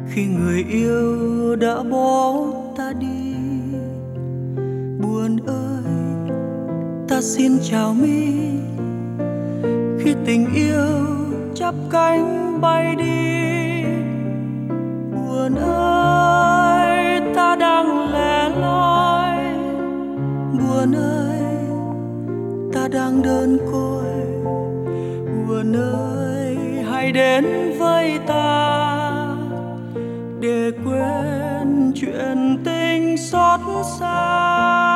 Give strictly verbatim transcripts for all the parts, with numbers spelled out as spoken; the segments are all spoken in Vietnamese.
khi người yêu đã bỏ ta đi. Buồn ơi, ta xin chào mi khi tình yêu chắp cánh bay đi. Buồn ơi, ta đang lẻ loi. Buồn ơi, ta đang đơn côi. Buồn ơi, hãy đến với ta để quên chuyện tình xót xa.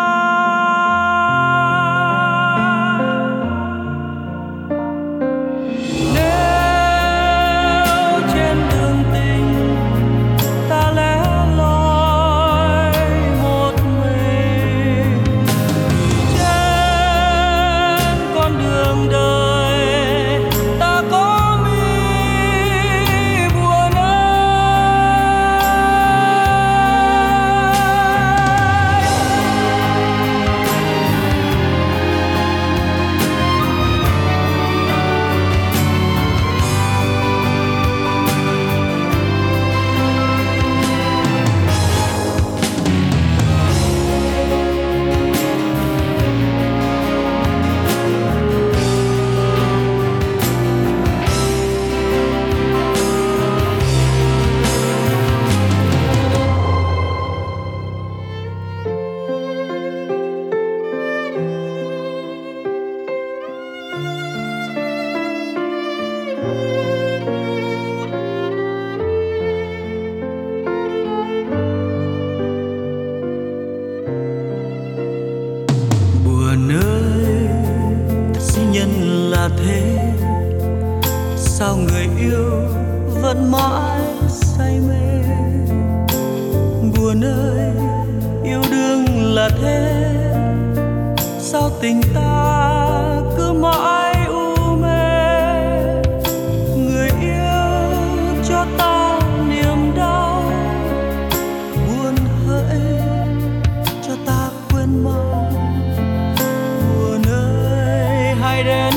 Thế sao người yêu vẫn mãi say mê. Buồn ơi, yêu đương là thế sao tình ta cứ mãi u mê. Người yêu cho ta niềm đau, buồn hỡi cho ta quên mau. Buồn ơi, hãy đến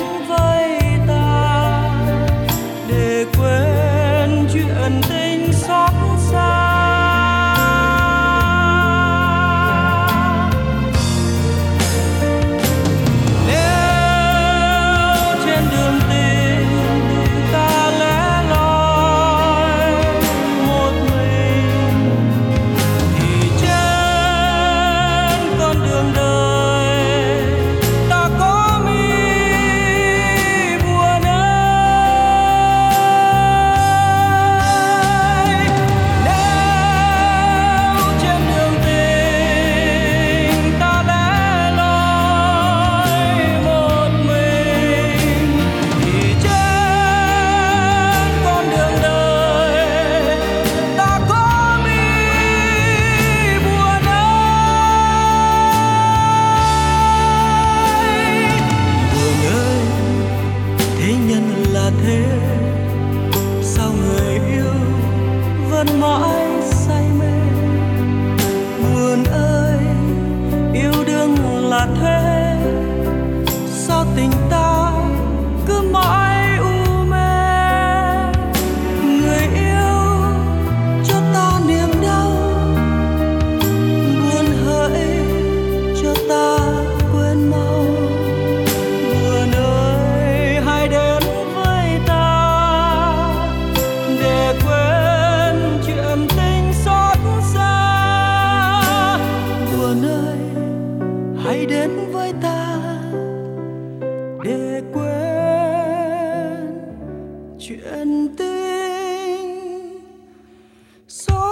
chuyện tình xót xa. Nếu trên đường tình ta lẻ loi một mình, thì trên con đường đời ta có mi. Buồn thế sao người yêu vẫn mãi say mê. Buồn ơi, yêu đương là thế sao tình ta cứ mãi u mê. Người yêu cho ta niềm đau, buồn hỡi cho ta quên mau. Buồn ơi, hãy đến quên chuyện tình xót xa. Buồn ơi, hãy đến với ta để quên chuyện tình xót